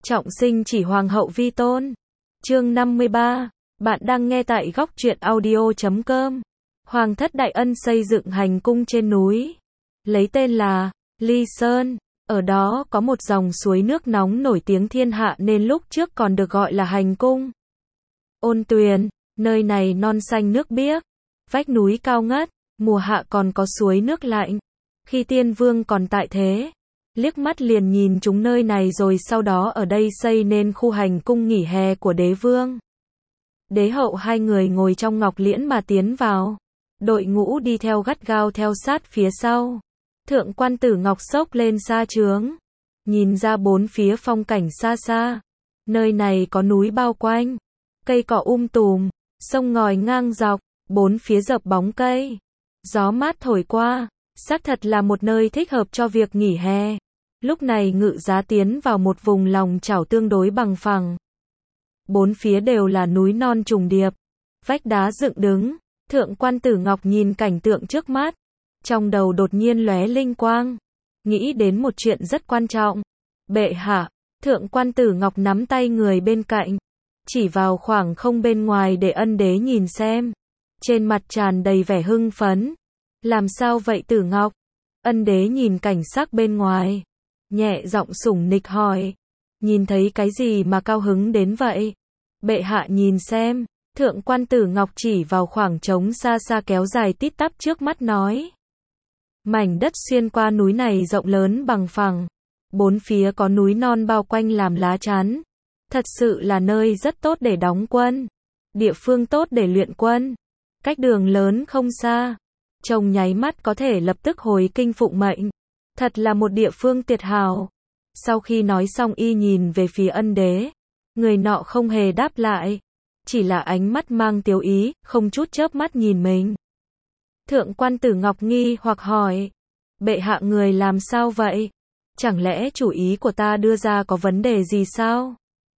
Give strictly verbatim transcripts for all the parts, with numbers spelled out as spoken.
Trọng sinh chỉ hoàng hậu vi tôn. Chương năm mươi ba. Bạn đang nghe tại góc truyện audio chấm com. Hoàng thất Đại Ân xây dựng hành cung trên núi, lấy tên là Ly Sơn. Ở đó có một dòng suối nước nóng nổi tiếng thiên hạ nên lúc trước còn được gọi là hành cung. Ôn Tuyền, nơi này non xanh nước biếc, vách núi cao ngất, mùa hạ còn có suối nước lạnh. Khi Tiên Vương còn tại thế, liếc mắt liền nhìn chúng nơi này rồi sau đó ở đây xây nên khu hành cung nghỉ hè của đế vương. Đế hậu hai người ngồi trong ngọc liễn mà tiến vào. Đội ngũ đi theo gắt gao theo sát phía sau. Thượng quan Tử Ngọc xốc lên sa trướng, nhìn ra bốn phía phong cảnh xa xa. Nơi này có núi bao quanh, cây cỏ um tùm, sông ngòi ngang dọc, bốn phía dập bóng cây. Gió mát thổi qua, xác thật là một nơi thích hợp cho việc nghỉ hè. Lúc này Ngự Giá tiến vào một vùng lòng chảo tương đối bằng phẳng. Bốn phía đều là núi non trùng điệp, vách đá dựng đứng. Thượng quan Tử Ngọc nhìn cảnh tượng trước mắt, trong đầu đột nhiên lóe linh quang, nghĩ đến một chuyện rất quan trọng. Bệ hạ, Thượng quan Tử Ngọc nắm tay người bên cạnh, chỉ vào khoảng không bên ngoài để ân đế nhìn xem. Trên mặt tràn đầy vẻ hưng phấn. Làm sao vậy Tử Ngọc? Ân đế nhìn cảnh sắc bên ngoài, nhẹ giọng sủng nịch hỏi. Nhìn thấy cái gì mà cao hứng đến vậy? Bệ hạ nhìn xem. Thượng quan Tử Ngọc chỉ vào khoảng trống xa xa kéo dài tít tắp trước mắt nói. Mảnh đất xuyên qua núi này rộng lớn bằng phẳng. Bốn phía có núi non bao quanh làm lá chắn. Thật sự là nơi rất tốt để đóng quân. Địa phương tốt để luyện quân. Cách đường lớn không xa. Trông nháy mắt có thể lập tức hồi kinh phụng mệnh. Thật là một địa phương tuyệt hảo. Sau khi nói xong y nhìn về phía ân đế. Người nọ không hề đáp lại. Chỉ là ánh mắt mang tiếu ý, không chút chớp mắt nhìn mình. Thượng quan Tử Ngọc nghi hoặc hỏi. Bệ hạ người làm sao vậy? Chẳng lẽ chủ ý của ta đưa ra có vấn đề gì sao?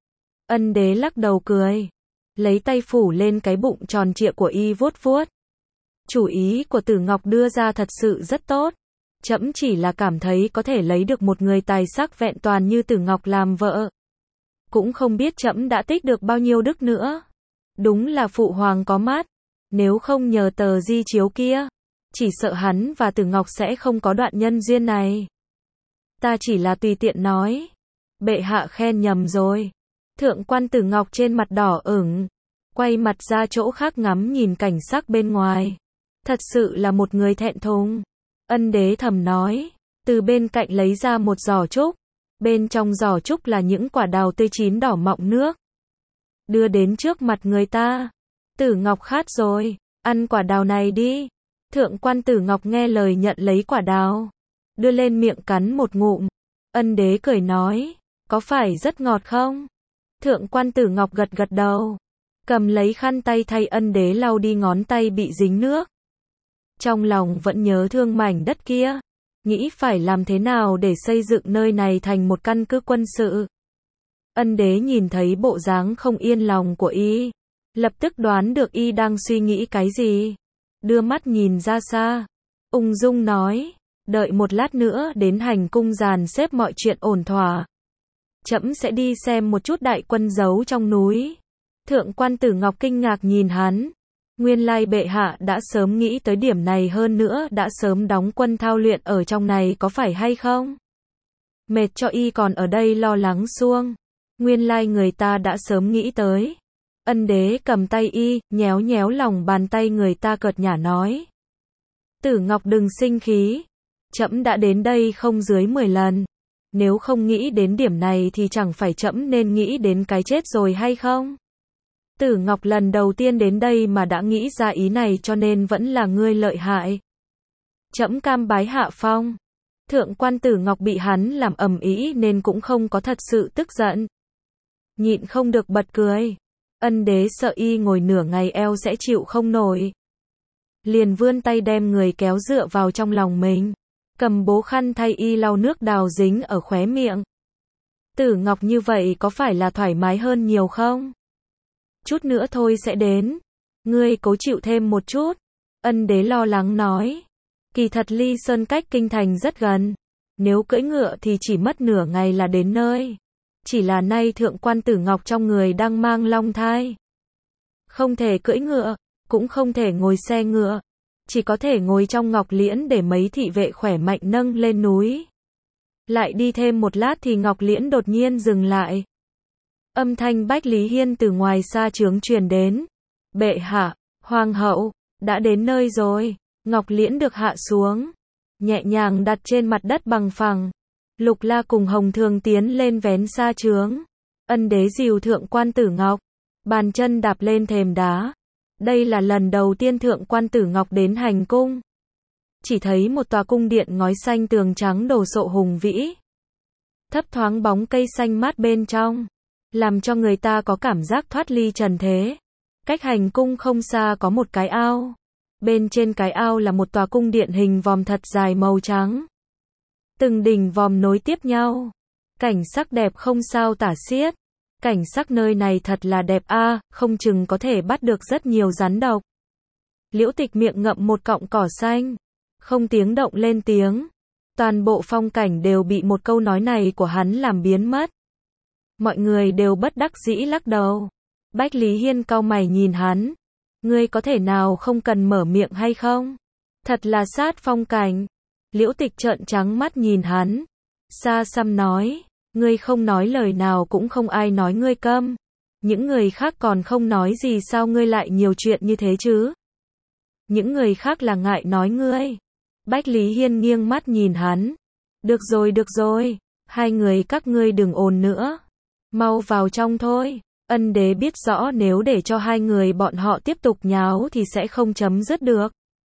Ân đế lắc đầu cười. Lấy tay phủ lên cái bụng tròn trịa của y vuốt vuốt. Chủ ý của Tử Ngọc đưa ra thật sự rất tốt. Trẫm chỉ là cảm thấy có thể lấy được một người tài sắc vẹn toàn như Tử Ngọc làm vợ. Cũng không biết trẫm đã tích được bao nhiêu đức nữa. Đúng là phụ hoàng có mắt. Nếu không nhờ tờ di chiếu kia, chỉ sợ hắn và Tử Ngọc sẽ không có đoạn nhân duyên này. Ta chỉ là tùy tiện nói. Bệ hạ khen nhầm rồi. Thượng quan Tử Ngọc trên mặt đỏ ửng, quay mặt ra chỗ khác ngắm nhìn cảnh sắc bên ngoài. Thật sự là một người thẹn thùng. Ân đế thầm nói, từ bên cạnh lấy ra một giỏ trúc. Bên trong giỏ trúc là những quả đào tươi chín đỏ mọng nước. Đưa đến trước mặt người ta. Tử Ngọc khát rồi, ăn quả đào này đi. Thượng quan Tử Ngọc nghe lời nhận lấy quả đào, đưa lên miệng cắn một ngụm. Ân đế cười nói, có phải rất ngọt không? Thượng quan Tử Ngọc gật gật đầu, cầm lấy khăn tay thay ân đế lau đi ngón tay bị dính nước. Trong lòng vẫn nhớ thương mảnh đất kia, nghĩ phải làm thế nào để xây dựng nơi này thành một căn cứ quân sự. Ân đế nhìn thấy bộ dáng không yên lòng của y, lập tức đoán được y đang suy nghĩ cái gì. Đưa mắt nhìn ra xa, ung dung nói, đợi một lát nữa đến hành cung dàn xếp mọi chuyện ổn thỏa. Trẫm sẽ đi xem một chút đại quân giấu trong núi. Thượng quan Tử Ngọc kinh ngạc nhìn hắn. Nguyên lai bệ hạ đã sớm nghĩ tới điểm này, hơn nữa đã sớm đóng quân thao luyện ở trong này có phải hay không? Mệt cho y còn ở đây lo lắng suông. Nguyên lai người ta đã sớm nghĩ tới. Ân đế cầm tay y, nhéo nhéo lòng bàn tay người ta cợt nhả nói. Tử Ngọc đừng sinh khí. Trẫm đã đến đây không dưới mười lần. Nếu không nghĩ đến điểm này thì chẳng phải trẫm nên nghĩ đến cái chết rồi hay không? Tử Ngọc lần đầu tiên đến đây mà đã nghĩ ra ý này cho nên vẫn là ngươi lợi hại. Trẫm cam bái hạ phong. Thượng quan Tử Ngọc bị hắn làm ầm ĩ nên cũng không có thật sự tức giận. Nhịn không được bật cười. Ân đế sợ y ngồi nửa ngày eo sẽ chịu không nổi. Liền vươn tay đem người kéo dựa vào trong lòng mình. Cầm bố khăn thay y lau nước đào dính ở khóe miệng. Tử Ngọc như vậy có phải là thoải mái hơn nhiều không? Chút nữa thôi sẽ đến. Ngươi cố chịu thêm một chút. Ân đế lo lắng nói. Kỳ thật Ly Sơn cách kinh thành rất gần. Nếu cưỡi ngựa thì chỉ mất nửa ngày là đến nơi. Chỉ là nay thượng quan tử ngọc trong người đang mang long thai. Không thể cưỡi ngựa, cũng không thể ngồi xe ngựa. Chỉ có thể ngồi trong ngọc liễn để mấy thị vệ khỏe mạnh nâng lên núi. Lại đi thêm một lát thì ngọc liễn đột nhiên dừng lại. Âm thanh Bách Lý Hiên từ ngoài xa trướng truyền đến. Bệ hạ, hoàng hậu, đã đến nơi rồi. Ngọc liễn được hạ xuống, nhẹ nhàng đặt trên mặt đất bằng phẳng. Lục La cùng Hồng Thường tiến lên vén xa trướng. Ân đế dìu thượng quan tử ngọc, bàn chân đạp lên thềm đá. Đây là lần đầu tiên thượng quan tử ngọc đến hành cung. Chỉ thấy một tòa cung điện ngói xanh tường trắng đồ sộ hùng vĩ. Thấp thoáng bóng cây xanh mát bên trong, làm cho người ta có cảm giác thoát ly trần thế. Cách hành cung không xa có một cái ao. Bên trên cái ao là một tòa cung điện hình vòm thật dài màu trắng. Từng đỉnh vòm nối tiếp nhau. Cảnh sắc đẹp không sao tả xiết. Cảnh sắc nơi này thật là đẹp a, à, không chừng có thể bắt được rất nhiều rắn độc. Liễu Tịch miệng ngậm một cọng cỏ xanh, không tiếng động lên tiếng. Toàn bộ phong cảnh đều bị một câu nói này của hắn làm biến mất. Mọi người đều bất đắc dĩ lắc đầu. Bách Lý Hiên cau mày nhìn hắn. Ngươi có thể nào không cần mở miệng hay không? Thật là sát phong cảnh. Liễu Tịch trợn trắng mắt nhìn hắn. Xa xăm nói, ngươi không nói lời nào cũng không ai nói ngươi câm. Những người khác còn không nói gì sao ngươi lại nhiều chuyện như thế chứ? Những người khác là ngại nói ngươi. Bách Lý Hiên nghiêng mắt nhìn hắn. Được rồi được rồi, hai người các ngươi đừng ồn nữa. Mau vào trong thôi. Ân đế biết rõ nếu để cho hai người bọn họ tiếp tục nháo thì sẽ không chấm dứt được.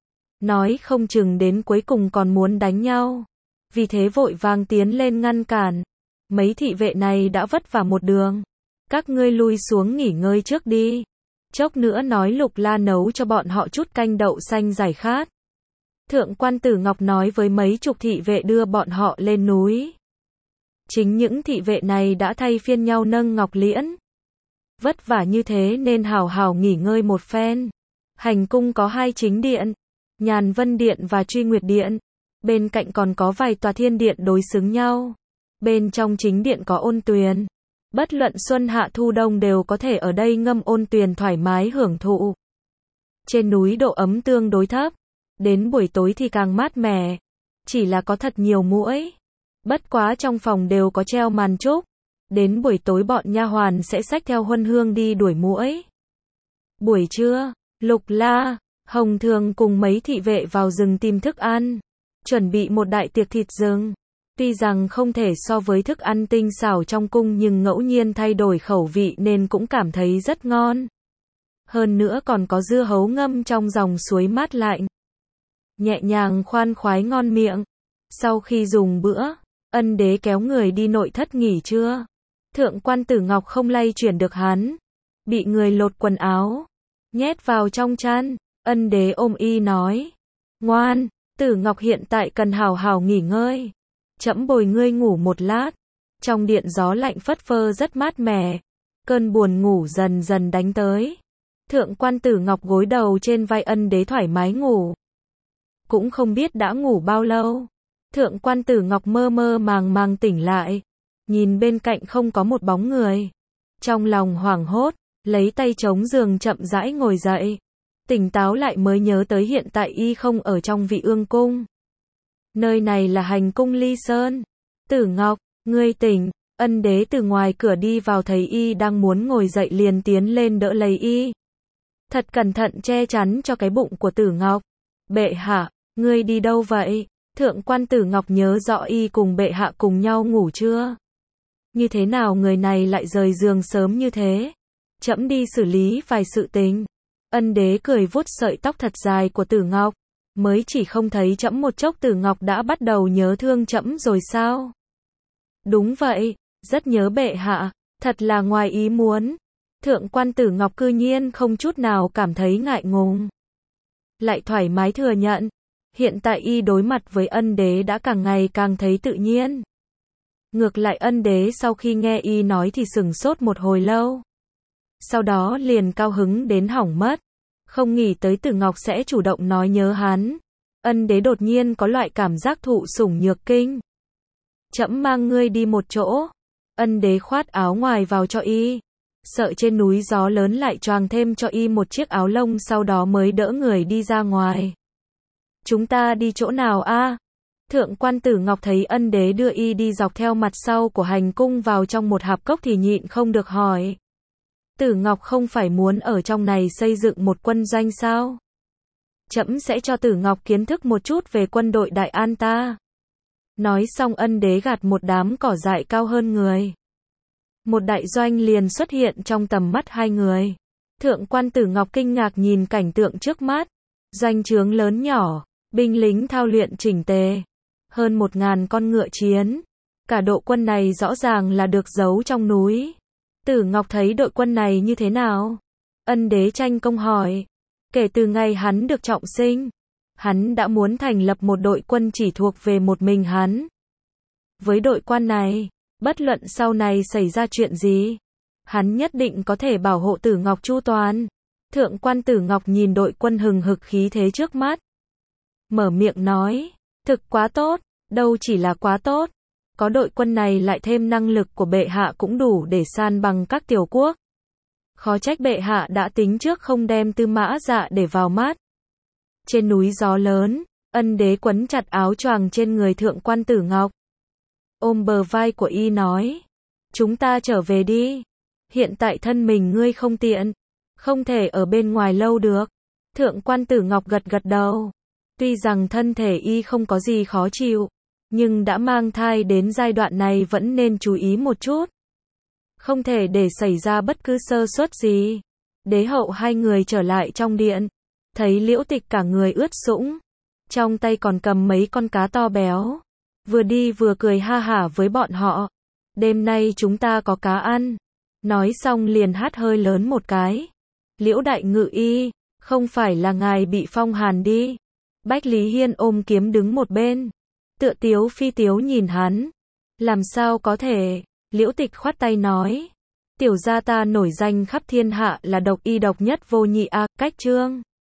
Nói không chừng đến cuối cùng còn muốn đánh nhau. Vì thế vội vàng tiến lên ngăn cản. Mấy thị vệ này đã vất vả một đường. Các ngươi lui xuống nghỉ ngơi trước đi. Chốc nữa nói Lục La nấu cho bọn họ chút canh đậu xanh giải khát. Thượng quan tử Ngọc nói với mấy chục thị vệ đưa bọn họ lên núi. Chính những thị vệ này đã thay phiên nhau nâng ngọc liễn. Vất vả như thế nên hào hào nghỉ ngơi một phen. Hành cung có hai chính điện, Nhàn Vân Điện và Truy Nguyệt Điện. Bên cạnh còn có vài tòa thiên điện đối xứng nhau. Bên trong chính điện có ôn tuyền. Bất luận xuân hạ thu đông đều có thể ở đây ngâm ôn tuyền thoải mái hưởng thụ. Trên núi độ ấm tương đối thấp. Đến buổi tối thì càng mát mẻ. Chỉ là có thật nhiều muỗi. Bất quá trong phòng đều có treo màn trúc. Đến buổi tối bọn nha hoàn sẽ xách theo huân hương đi đuổi muỗi. Buổi trưa, Lục La, Hồng Thường cùng mấy thị vệ vào rừng tìm thức ăn. Chuẩn bị một đại tiệc thịt rừng. Tuy rằng không thể so với thức ăn tinh xảo trong cung nhưng ngẫu nhiên thay đổi khẩu vị nên cũng cảm thấy rất ngon. Hơn nữa còn có dưa hấu ngâm trong dòng suối mát lạnh. Nhẹ nhàng khoan khoái ngon miệng. Sau khi dùng bữa, Ân đế kéo người đi nội thất nghỉ trưa. Thượng quan tử Ngọc không lay chuyển được hắn. Bị người lột quần áo. Nhét vào trong chăn. Ân đế ôm y nói. Ngoan, tử Ngọc hiện tại cần hào hào nghỉ ngơi. Trẫm bồi ngươi ngủ một lát. Trong điện gió lạnh phất phơ rất mát mẻ. Cơn buồn ngủ dần dần đánh tới. Thượng quan tử Ngọc gối đầu trên vai ân đế thoải mái ngủ. Cũng không biết đã ngủ bao lâu. Thượng quan tử Ngọc mơ mơ màng màng tỉnh lại. Nhìn bên cạnh không có một bóng người. Trong lòng hoảng hốt, lấy tay chống giường chậm rãi ngồi dậy. Tỉnh táo lại mới nhớ tới hiện tại y không ở trong Vị Ương cung. Nơi này là hành cung Ly Sơn. Tử Ngọc, ngươi tỉnh. Ân đế từ ngoài cửa đi vào thấy y đang muốn ngồi dậy liền tiến lên đỡ lấy y. Thật cẩn thận che chắn cho cái bụng của Tử Ngọc. Bệ hạ, ngươi đi đâu vậy? Thượng quan tử Ngọc nhớ rõ y cùng bệ hạ cùng nhau ngủ chưa? Như thế nào người này lại rời giường sớm như thế? Trẫm đi xử lý vài sự tình. Ân đế cười vuốt sợi tóc thật dài của Tử Ngọc. Mới chỉ không thấy trẫm một chốc Tử Ngọc đã bắt đầu nhớ thương trẫm rồi sao? Đúng vậy, rất nhớ bệ hạ, thật là ngoài ý muốn. Thượng quan tử Ngọc cư nhiên không chút nào cảm thấy ngại ngùng. Lại thoải mái thừa nhận. Hiện tại y đối mặt với ân đế đã càng ngày càng thấy tự nhiên. Ngược lại ân đế sau khi nghe y nói thì sửng sốt một hồi lâu. Sau đó liền cao hứng đến hỏng mất. Không nghĩ tới Tử Ngọc sẽ chủ động nói nhớ hắn. Ân đế đột nhiên có loại cảm giác thụ sủng nhược kinh. Trẫm mang ngươi đi một chỗ. Ân đế khoát áo ngoài vào cho y. Sợ trên núi gió lớn lại choàng thêm cho y một chiếc áo lông, sau đó mới đỡ người đi ra ngoài. Chúng ta đi chỗ nào a? Thượng quan Tử Ngọc thấy ân đế đưa y đi dọc theo mặt sau của hành cung vào trong một hạp cốc thì nhịn không được hỏi. Tử Ngọc không phải muốn ở trong này xây dựng một quân doanh sao? Trẫm sẽ cho Tử Ngọc kiến thức một chút về quân đội Đại An ta. Nói xong ân đế gạt một đám cỏ dại cao hơn người. Một đại doanh liền xuất hiện trong tầm mắt hai người. Thượng quan Tử Ngọc kinh ngạc nhìn cảnh tượng trước mắt. Doanh trướng lớn nhỏ, binh lính thao luyện chỉnh tề. Hơn một ngàn con ngựa chiến. Cả đội quân này rõ ràng là được giấu trong núi. Tử Ngọc thấy đội quân này như thế nào? Ân đế tranh công hỏi. Kể từ ngày hắn được trọng sinh, hắn đã muốn thành lập một đội quân chỉ thuộc về một mình hắn. Với đội quân này, bất luận sau này xảy ra chuyện gì, hắn nhất định có thể bảo hộ Tử Ngọc chu toàn. Thượng quan Tử Ngọc nhìn đội quân hừng hực khí thế trước mắt. Mở miệng nói, thực quá tốt, đâu chỉ là quá tốt. Có đội quân này lại thêm năng lực của bệ hạ cũng đủ để san bằng các tiểu quốc. Khó trách bệ hạ đã tính trước không đem Tư Mã Dạ để vào mắt. Trên núi gió lớn, ân đế quấn chặt áo choàng trên người thượng quan Tử Ngọc. Ôm bờ vai của y nói. Chúng ta trở về đi. Hiện tại thân mình ngươi không tiện. Không thể ở bên ngoài lâu được. Thượng quan Tử Ngọc gật gật đầu. Tuy rằng thân thể y không có gì khó chịu, nhưng đã mang thai đến giai đoạn này vẫn nên chú ý một chút. Không thể để xảy ra bất cứ sơ suất gì. Đế hậu hai người trở lại trong điện. Thấy Liễu Tịch cả người ướt sũng. Trong tay còn cầm mấy con cá to béo. Vừa đi vừa cười ha hả với bọn họ. Đêm nay chúng ta có cá ăn. Nói xong liền hát hơi lớn một cái. Liễu đại ngự y, không phải là ngài bị phong hàn đi. Bách Lý Hiên ôm kiếm đứng một bên. Tựa tiếu phi tiếu nhìn hắn. Làm sao có thể? Liễu Tịch khoát tay nói. Tiểu gia ta nổi danh khắp thiên hạ là độc y độc nhất vô nhị a. Cách chương